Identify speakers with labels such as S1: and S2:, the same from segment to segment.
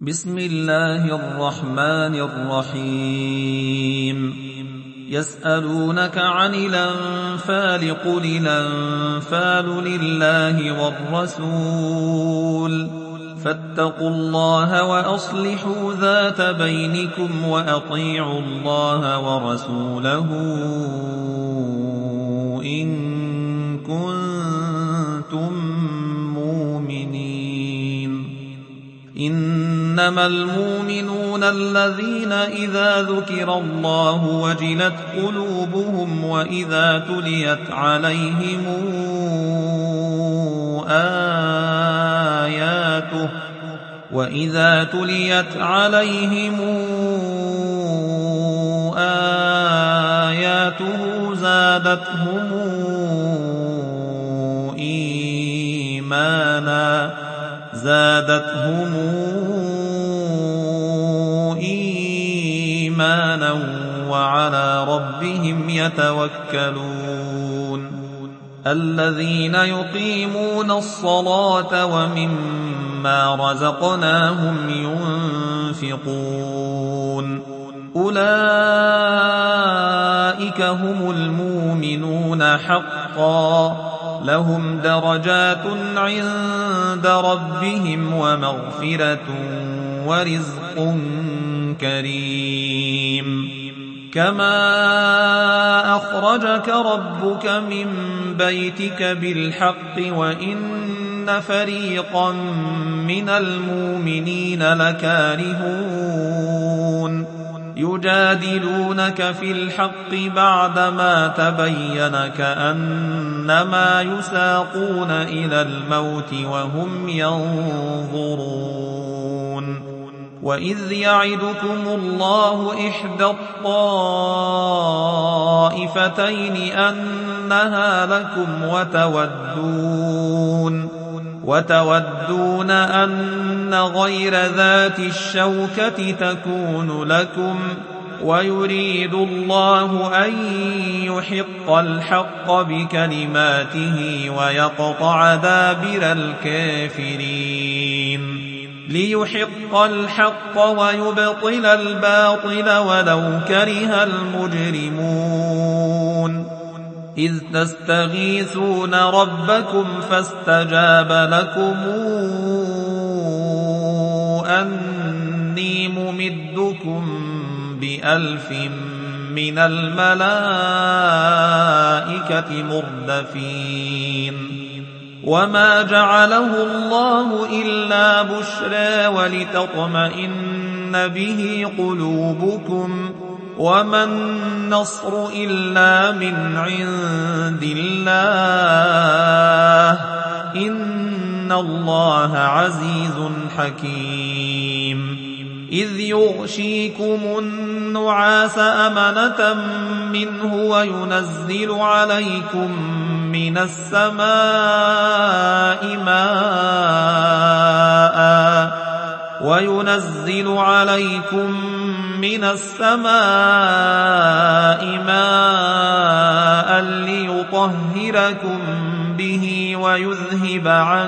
S1: بسم الله الرحمن الرحيم يسألونك عن الأنفال قل الأنفال لله والرسول فاتقوا الله وأصلحوا ذات بينكم وأطيعوا الله ورسوله إن كنتم مؤمنين. إنما المؤمنون الذين إذا ذكر الله وجلت قلوبهم وإذا تليت عليهم آياته زادتهم إيمانا وعلى ربهم يتوكلون. الذين يقيمون الصلاة ومما رزقناهم ينفقون أولئك هم المؤمنون حقا لهم درجات عند ربهم ومغفرة ورزق كريم. كما أخرجك ربك من بيتك بالحق وإن فريقا من المؤمنين لكارهون يجادلونك في الحق بعدما تبين كأنما يساقون إلى الموت وهم ينظرون. وإذ يعدكم الله إحدى الطائفتين أنها لكم وتودون أن غير ذات الشوكة تكون لكم ويريد الله أن يحق الحق بكلماته ويقطع دابر الكافرين ليحق الحق ويبطل الباطل ولو كره المجرمون. إذ تستغيثون ربكم فاستجاب لكم أني ممدكم ب1000 من الملائكة مردفين. وما جعله الله إلا بشرى ولتطمئن به قلوبكم وما النصر إلا من عند الله إن الله عزيز حكيم. إذ يغشيكم النعاس أمنة منه وينزل عليكم من السماء ماء ليطهركم به ويذهب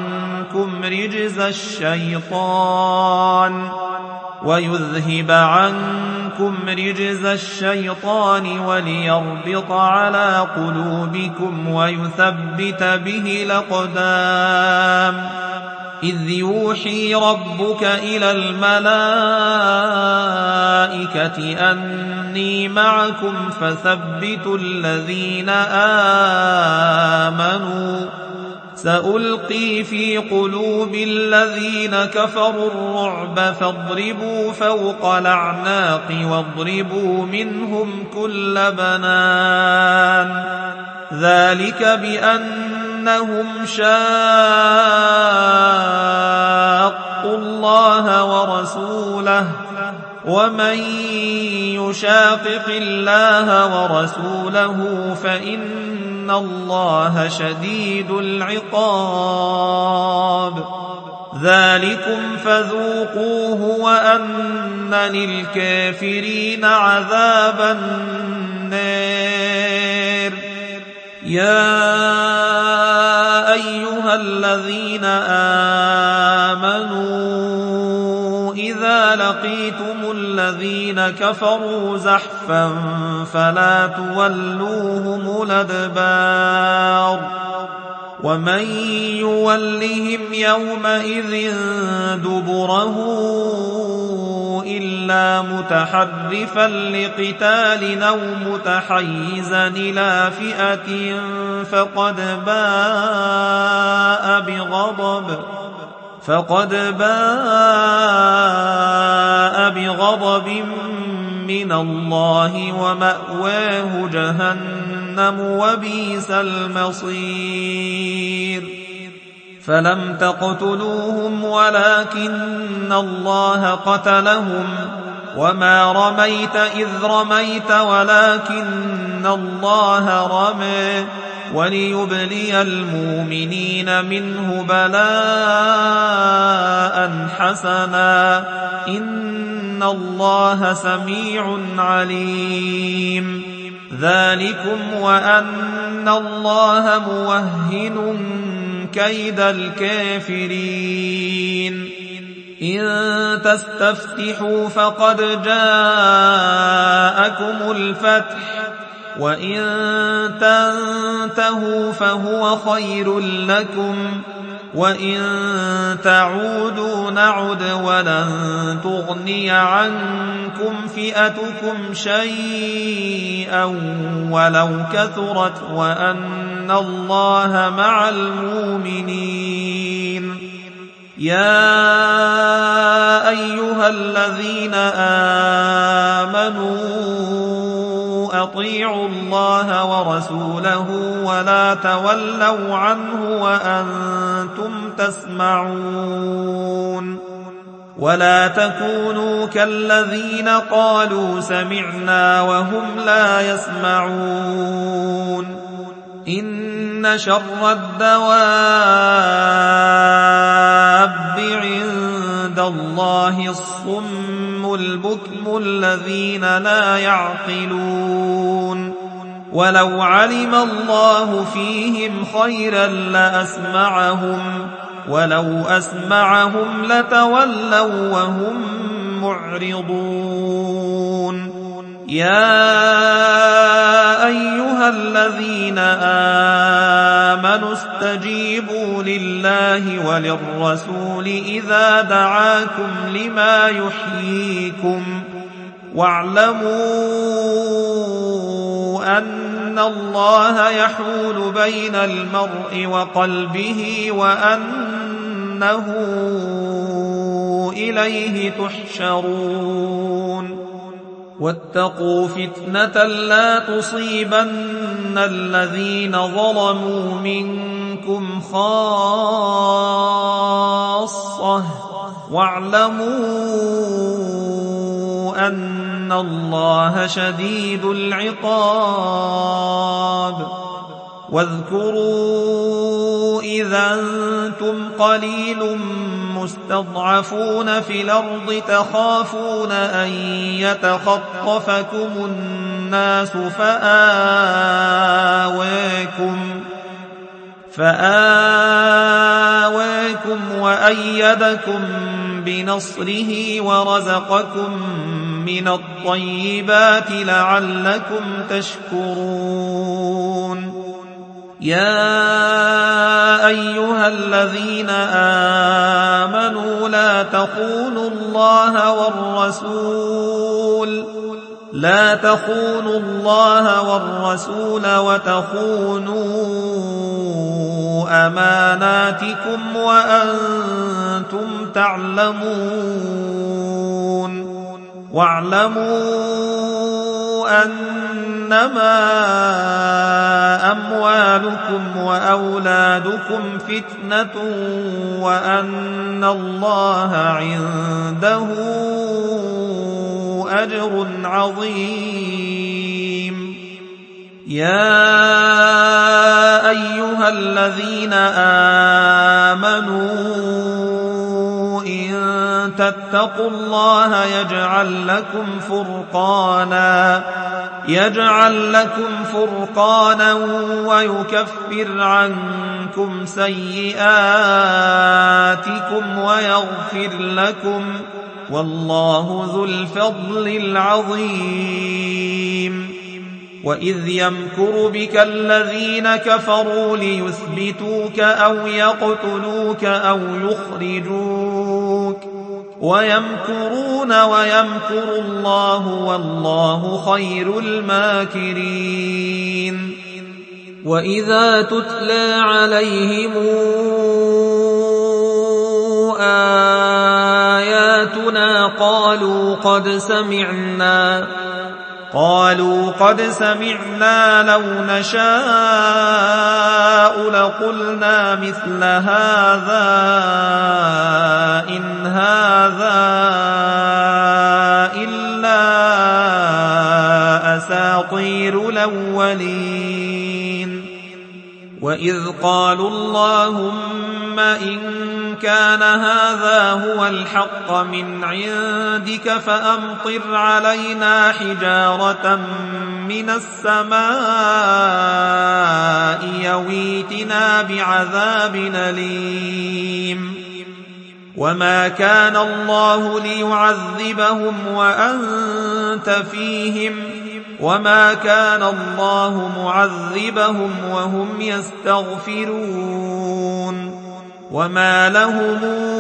S1: عنكم رجز الشيطان وليربط على قلوبكم ويثبت به الأقدام. إذ يوحي ربك إلى الملائكة أني معكم فثبتوا الذين آمنوا سألقي في قلوب الذين كفروا الرعب فاضربوا فوق الأعناق واضربوا منهم كل بنان. ذلك بأنهم شاقوا الله ورسوله ومن يشاقق الله ورسوله فإن الله شديد العقاب. ذلكم فذوقوه وأن للكافرين عذاب النار. يا أيها الذين آمنوا إذا لقيتم الذين كفروا زحفا فلا تولوهم الأدبار ومن يولهم يومئذ دبره إلا متحرفا لقتال أو متحيزا إلى فئة فقد باء بغضب من الله ومأواه جهنم وبئس المصير فلم تقتلوهم ولكن الله قتلهم وما رميت إذ رميت ولكن الله رمى وليبلي المؤمنين منه بلاء حسنا إن الله سميع عليم ذلكم وأن الله موهن كيد الكافرين إن تستفتحوا فقد جاءكم الفتح وإن تنتهوا فهو خير لكم وإن تعودوا نعد ولن تغني عنكم فئتكم شيئا ولو كثرت وأن الله مع المؤمنين يا أيها الذين آمنوا أطيعوا الله ورسوله ولا تولوا عنه وأنتم تسمعون ولا تكونوا كالذين قالوا سمعنا وهم لا يسمعون إن شر الدواب عند الله الصم البكم الذين لا يعقلون ولو علم الله فيهم خيرا لأسمعهم ولو أسمعهم لتولوا وهم معرضون يا أيها الذين آمنوا استجيبوا لله وللرسول إذا دعاكم لما يحييكم واعلموا أن الله يحول بين المرء وقلبه وأنه إليه تحشرون واتقوا فتنة لا تصيبن الذين ظلموا منكم خاصة واعلموا أن الله شديد العقاب واذكروا إذا أنتم قليل مستضعفون في الأرض تخافون أن يتخطفكم الناس فآواكم وأيدكم بنصره ورزقكم من الطيبات لعلكم تشكرون يا أيها الذين آمنوا لا تخونوا الله والرسول وتخونوا أماناتكم وأنتم تعلمون واعلموا أنما أموالكم وأولادكم فتنة وأن الله عنده أجر عظيم يا أيها الذين آمنوا إن تتقوا الله يجعل لكم فرقانا ويكفر عنكم سيئاتكم والله ذو الفضل العظيم وإذ يمكر بك الذين كفروا ليثبتوك أو يقتلوك أو يخرجوك ويمكرون ويمكر الله والله خير الماكرين
S2: وإذا تتلى عليهم آياتنا قالوا قد سمعنا لو نشاء لقلنا مثل هذا إن هذا إلا أساطير الأولين وإذ قالوا اللهم إن كان هذا هو الحق من عندك فأمطر علينا حجارة من السماء يويتنا بعذاب أليم وما كان الله ليعذبهم وأنت فيهم وما كان الله معذبهم وهم يستغفرون وما لهم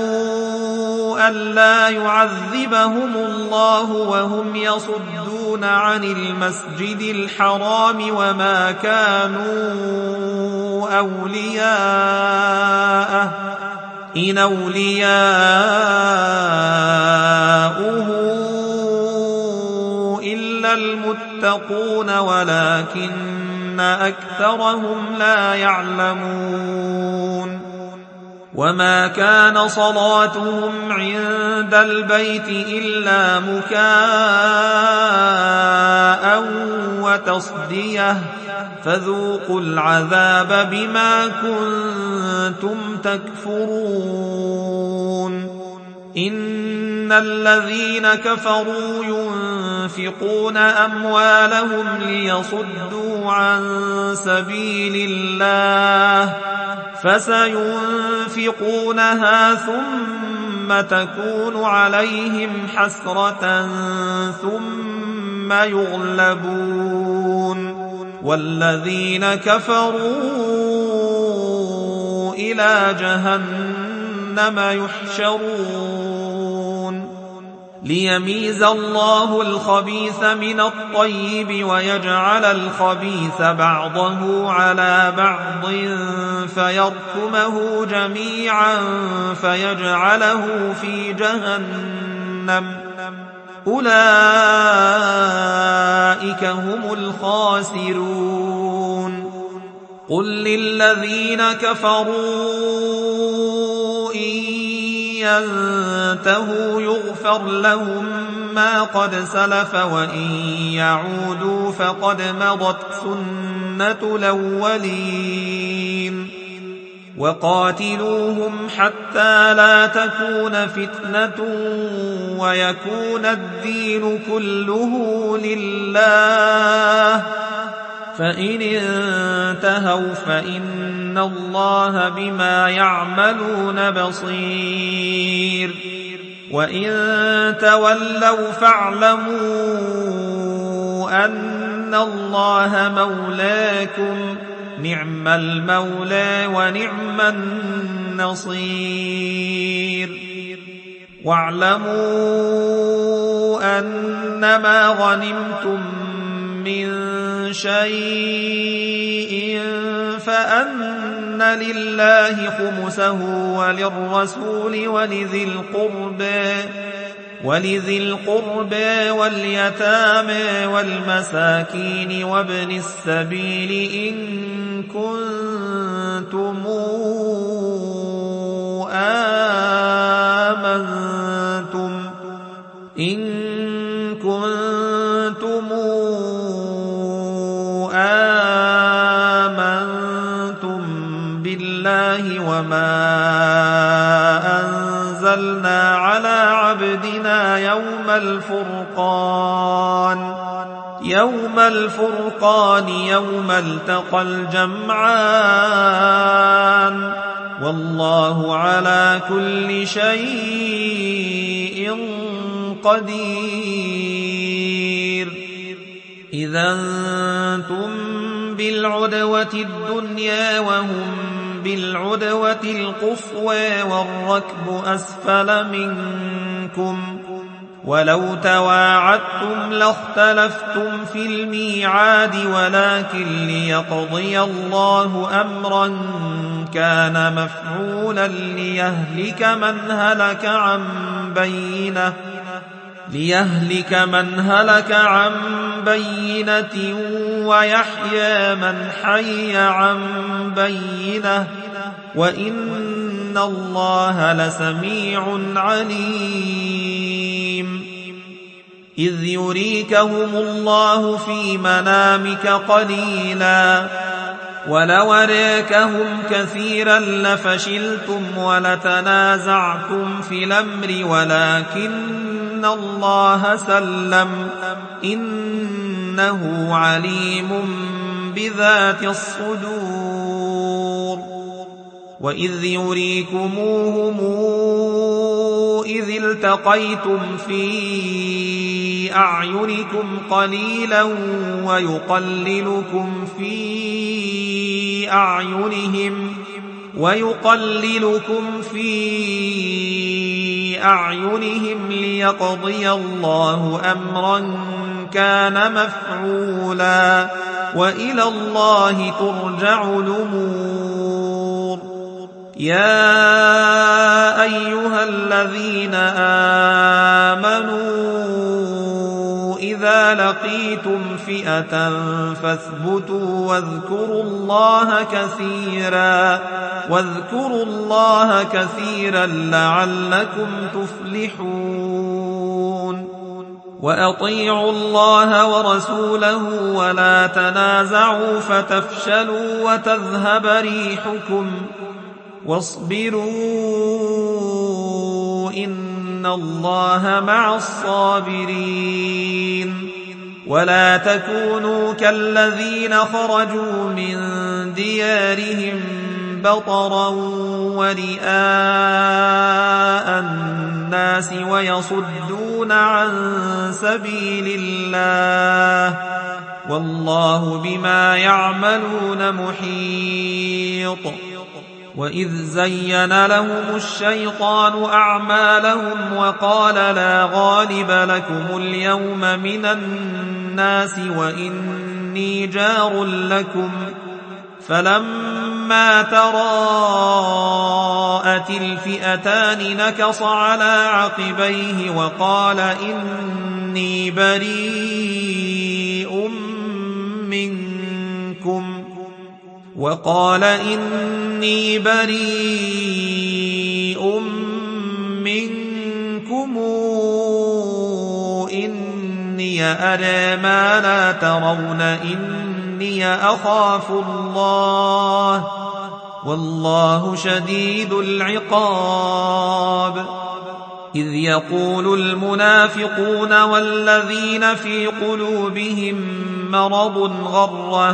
S2: ألا يعذبهم الله وهم يصدون عن المسجد الحرام وما كانوا أولياءه إن أولياؤه إلا المتقون ولكن أكثرهم لا يعلمون وما كان صلاتهم عند البيت إلا مكاء وتصدية فذوقوا العذاب بما كنتم تكفرون إن الذين كفروا ينفقون أموالهم ليصدوا عن سبيل الله فسينفقونها ثم تكون عليهم حسرة ثم يغلبون والذين كفروا إلى جهنم يحشرون ليميز الله الخبيث من الطيب ويجعل الخبيث بعضه على بعض فيركمه جميعا فيجعله في جهنم أولئك هم الخاسرون قل للذين كفروا إن ينتهوا يغفر لهم ما قد سلف وإن يعودوا فقد مضت سنة الأولين وقاتلوهم حتى لا تكون فتنة ويكون الدين كله لله فإن انتهوا فإن الله بما يعملون بصير وإن تولوا فاعلموا أن الله مولاكم نعم المولى ونعم النصير واعلموا أنما غنمتم من شيء فأن لله خمسه وللرسول ولذي القربى واليتامى والمساكين وابن السبيل إن كنتم آمنتم بالله وما أنزلنا على عبدنا يوم الفرقان يوم التقى الجمعان والله على كل شيء قدير إذا أنتم بالعدوة الدنيا وهم بالعدوة القصوى والركب أسفل منكم ولو تواعدتم لاختلفتم في الميعاد ولكن ليقضي الله أمرا كان مفعولا ليهلك من هلك عن بينة ويحيى من حي عن بينة وإن الله لسميع عليم إذ يريكهم الله في منامك قليلا ولو أراكهم كثيرا لفشلتم ولتنازعتم في الأمر ولكن الله سلم إنه عليم بذات الصدور وإذ يريكموهم إذ التقيتم في أعينكم قليلا ويقللكم في أعينهم ليقضي الله أمرا كان مفعولا وإلى الله ترجع الأمور يا أيها الذين آمنوا إذا لقيتم فئة فاثبتوا واذكروا الله كثيرا لعلكم تفلحون وأطيعوا الله ورسوله ولا تنازعوا فتفشلوا وتذهب ريحكم واصبروا إن الله مع الصابرين ولا تكونوا كالذين خرجوا من ديارهم بطرا ورئاء الناس ويصدون عن سبيل الله والله بما يعملون محيط وإذ زين لهم الشيطان أعمالهم وقال لا غالب لكم اليوم من الناس وإني جار لكم فلما تراءت الفئتان نكص على عقبيه وقال إني بريء منكم إني أرى ما لا ترون إني أخاف الله والله شديد العقاب إذ يقول المنافقون والذين في قلوبهم مرض غر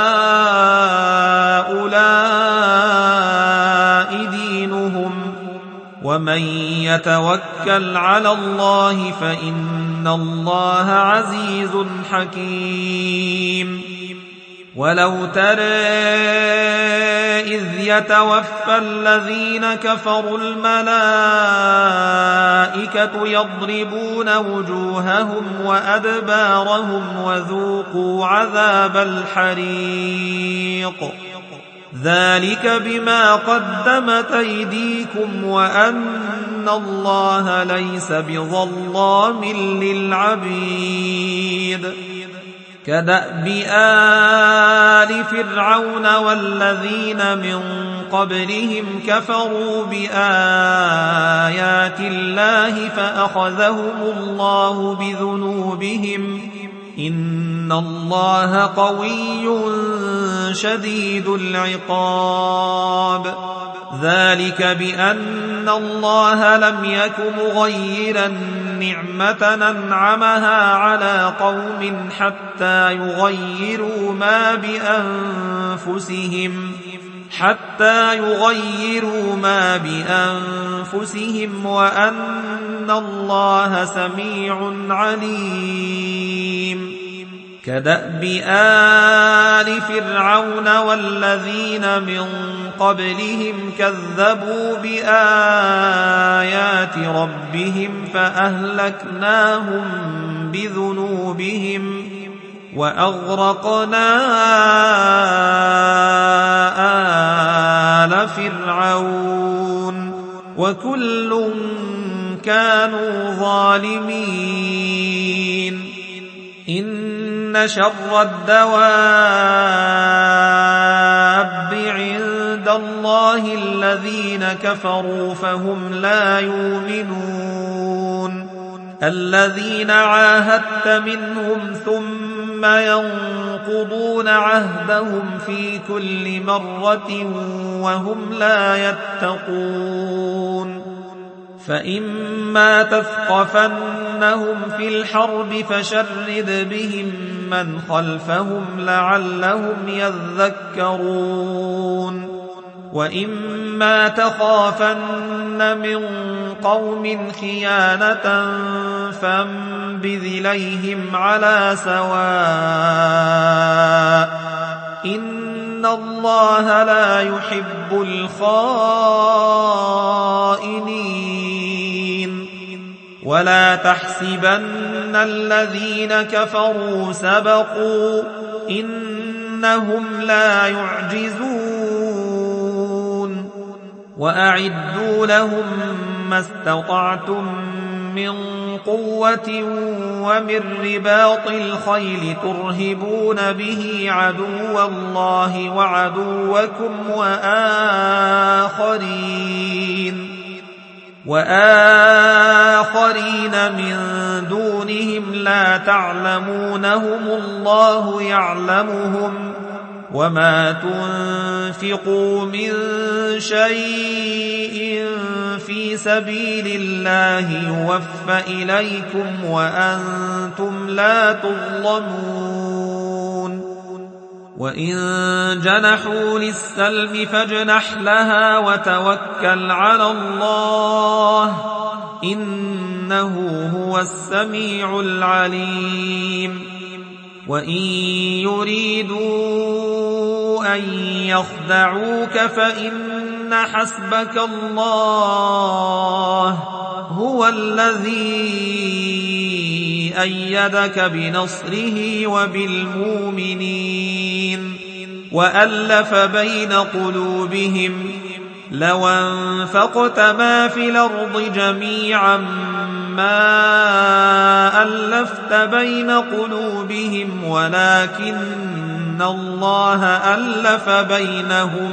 S2: هؤلاء دينهم ومن يتوكل على الله فإن الله عزيز حكيم ولو ترى إذ يتوفى الذين كفروا الملائكة يضربون وجوههم وأدبارهم وذوقوا عذاب الحريق ذلك بما قدمت أيديكم وأن الله ليس بظلام للعبيد كدأب آل فرعون والذين من قبلهم كفروا بآيات الله فأخذهم الله بذنوبهم إن الله قوي شديد العقاب ذلك بأن الله لم يك مغيرا نعمة أنعمها على قوم حتى يغيروا ما بأنفسهم
S1: حتى يغيروا ما بأنفسهم وأن الله سميع عليم. كدأب آل فرعون والذين من قبلهم كذبوا بآيات ربهم فأهلكناهم بذنوبهم وأغرقنا آل فرعون وكل كانوا ظالمين. إن شر الدواب عند الله الذين كفروا فهم لا يؤمنون. الذين عاهدت منهم ثم ينقضون عهدهم في كل مرة وهم لا يتقون. فإما تثقفنهم في الحرب فشرد بهم من خلفهم لعلهم يذكرون. وإما تخافن من قوم خيانة فانبذ إليهم على سواء إن الله لا يحب الخائنين. ولا تحسبن الذين كفروا سبقوا إنهم لا يعجزون. وأعدوا لهم ما استطعتم من قوة ومن رباط الخيل ترهبون به عدو الله وعدوكم وآخرين من دونهم لا تعلمونهم الله يعلمهم. وما تنفقوا من شيء في سبيل الله يوفى إليكم وأنتم لا تظلمون. وإن جنحوا للسلم فاجنح لها وتوكل على الله إنه هو السميع العليم. وإن يريدوا أن يخدعوك فإن حسبك الله هو الذي أيدك بنصره وبالمؤمنين وألف بين قلوبهم لو أنفقت ما في الأرض جميعا ما ألفت بين قلوبهم ولكن الله ألف بينهم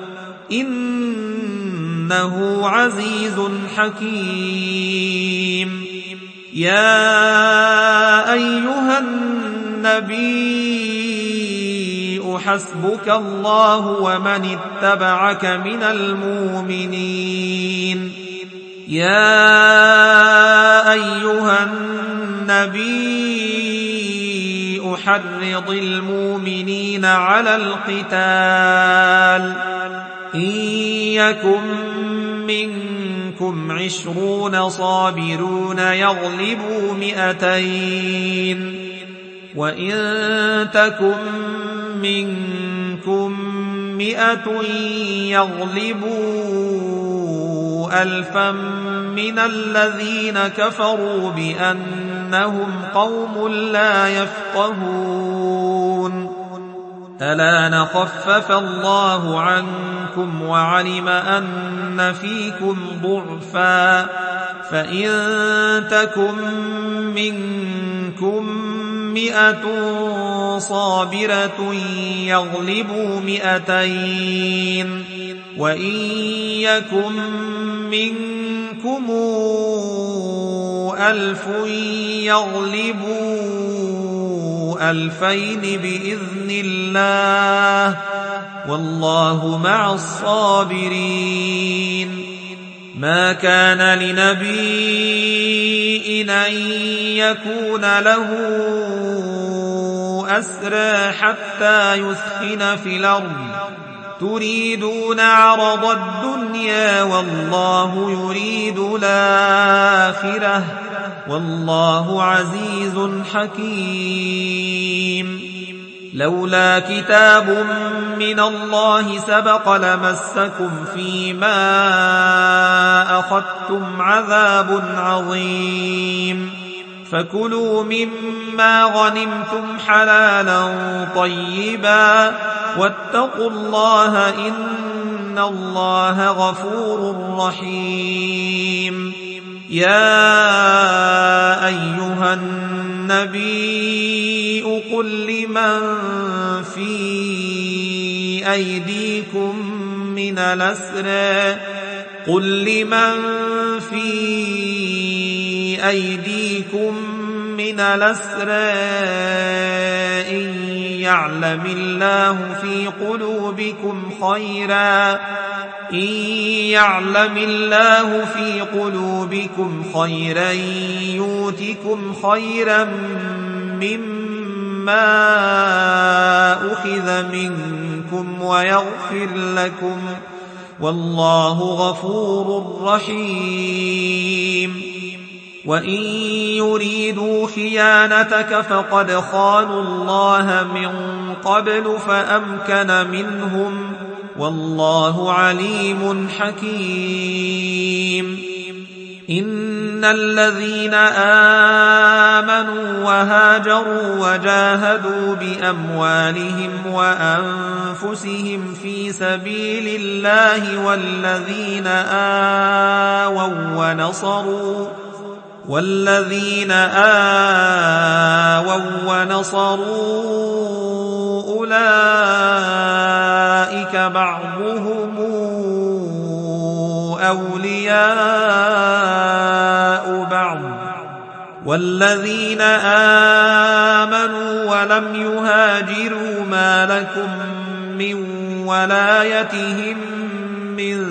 S1: إنه عزيز حكيم. يا أيها النبي حسبك الله ومن اتبعك من المؤمنين. يا أيها النبي حرض المؤمنين على القتال إن يكن منكم 20 صابرون يغلبوا 200 وإن تكن منكم 100 يغلبوا 1000 من الذين كفروا بأنهم قوم لا يفقهون. الآن خفف الله عنكم وعلم أن فيكم ضعفا فإن تكن منكم 100 صابرة يغلبوا 200 وإن يكن منكم 1000 يغلبوا 2000 بإذن الله والله مع الصابرين. ما كان لنبي أن يكون له أسرى حتى يثخن في الأرض تريدون عرض الدنيا والله يريد الآخرة والله عزيز حكيم. لولا كتاب من الله سبق لمسكم فيما أخذتم عذاب عظيم، فكلوا مما غنمتم حلالا طيبا واتقوا الله إن الله غفور رحيم. يا أيها النبي قل لمن في أيديكم من الأسرى إن يعلم الله في قلوبكم خيرا يؤتكم خيرا مما أخذ منكم ويغفر لكم والله غفور رحيم. وإن يريدوا خيانتك فقد خانوا الله من قبل فأمكن منهم والله عليم حكيم. إن الذين آمنوا وهاجروا وجاهدوا بأموالهم وأنفسهم في سبيل الله والذين آووا ونصروا أولئك بعضهم أولياء بعض، والذين آمنوا ولم يهاجروا ما لكم من ولايتهم من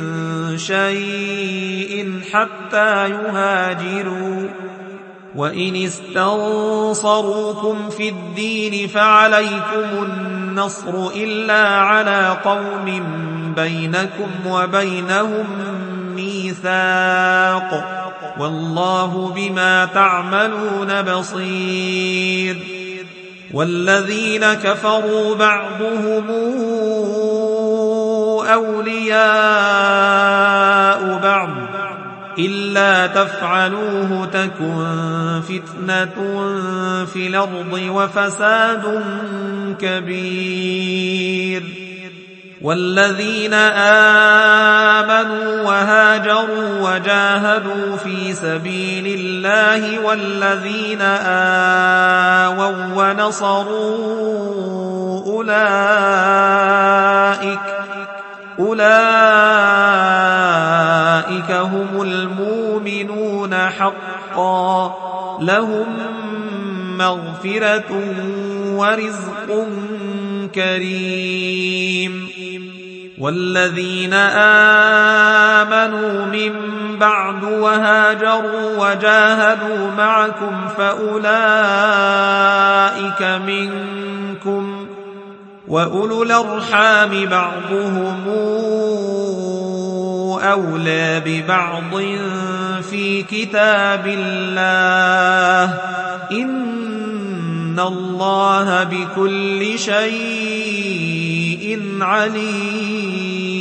S1: شيء حتى يهاجروا، وإن استنصروكم في الدين فعليكم النصر إلا على قوم بينكم وبينهم ميثاق والله بما تعملون بصير. والذين كفروا بعضهم أولياء بعض إلا تفعلوه تكن فتنة في الأرض وفساد كبير. والذين آمنوا وهاجروا وجاهدوا في سبيل الله والذين آووا ونصروا أولئك هم المؤمنون حقا لهم مغفرة ورزق كريم. والذين آمنوا من بعد وهاجروا وجاهدوا معكم فأولئك منكم وأولو الأرحام بعضهم أولى ببعض في كتاب الله إن الله بكل شيء عليم.